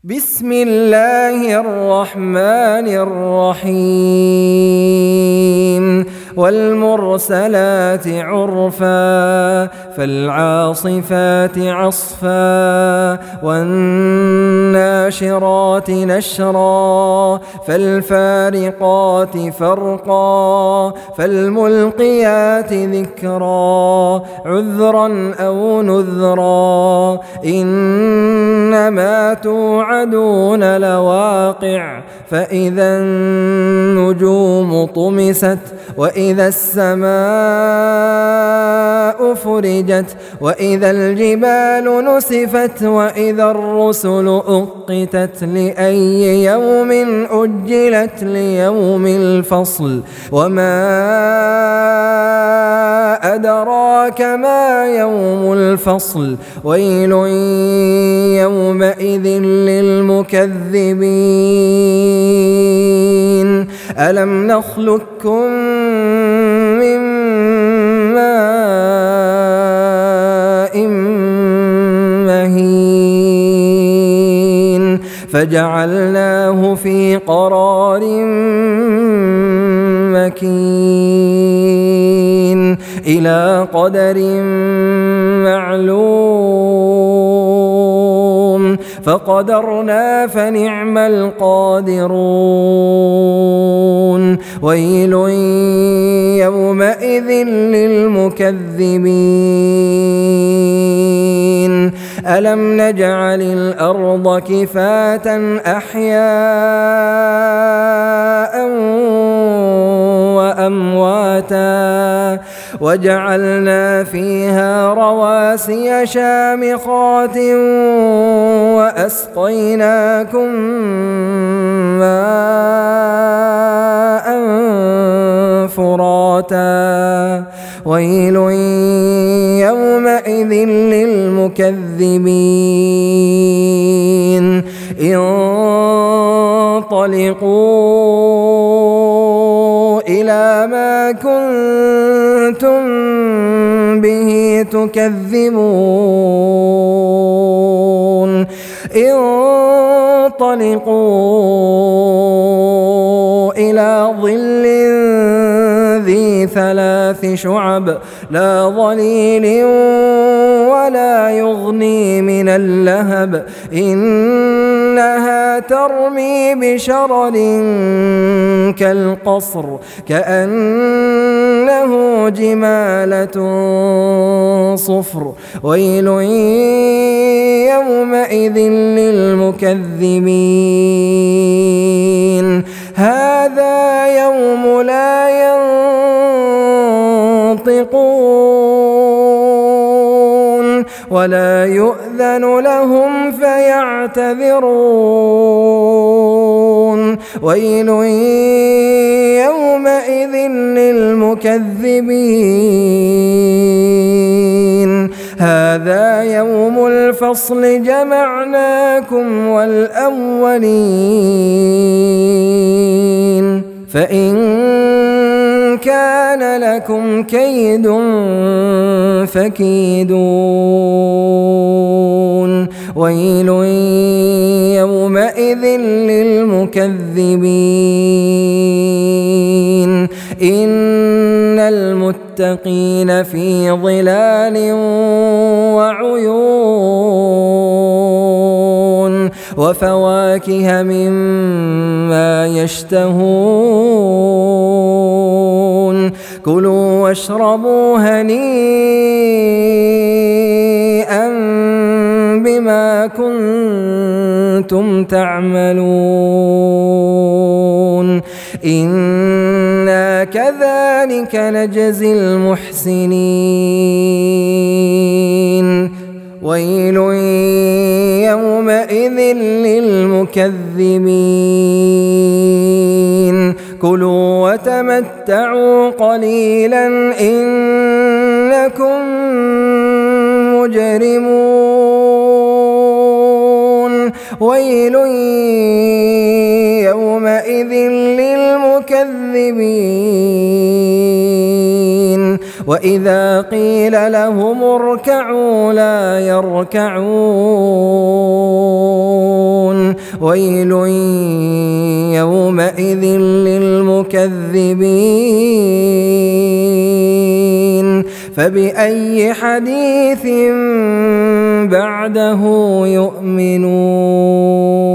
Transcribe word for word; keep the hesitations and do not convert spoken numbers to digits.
بسم الله الرحمن الرحيم والمرسلات عرفا فالعاصفات عصفا والناشرات نشرا فالفارقات فرقا فالملقيات ذكرا عذرا أو نذرا إنما توعدون لواقع فإذا النجوم طمست وإذا السماء فرجت وإذا الجبال نسفت وإذا الرسل أقتت لأي يوم أجلت ليوم الفصل وما أدراك ما يوم الفصل ويل يومئذ للمكذبين ألم نخلقكم من ماء مهين فجعلناه في قرار مكين إلى قدر معلوم فقدرنا فنعم القادرون ويل يومئذ للمكذبين ألم نجعل الأرض كفاة أحياء وأمواتا وجعلنا فيها رواسي شامخات وأسقيناكم ماء فراتا ويل يومئذ للمكذبين انطلقوا إلى ما كنتم به تكذبون انطلقوا إلى ظل ذي ثلاث شعب لا ظليل ولا يغني من اللهب إنها ترمي بشرر كالقصر كأنه جمالة صفر ويل يومئذ للمكذبين هذا يوم لا ينطقون ولا يؤذن لهم فيعتذرون ويل يومئذ للمكذبين هذا يوم الفصل جمعناكم والأولين فإن كان لكم كيد فكيدون ويل يومئذ للمكذبين إن المتقين في ظلال وعيون وفواكه مما يشتهون كلوا واشربوا هنيئا بما كنتم تعملون إنا كذلك نجزي المحسنين ويل يومئذ للمكذبين كلوا وتمتعوا قليلا إنكم مجرمون ويل يومئذ للمكذبين وإذا قيل لهم اركعوا لا يركعون ويل يومئذ للمكذبين فبأي حديث بعده يؤمنون.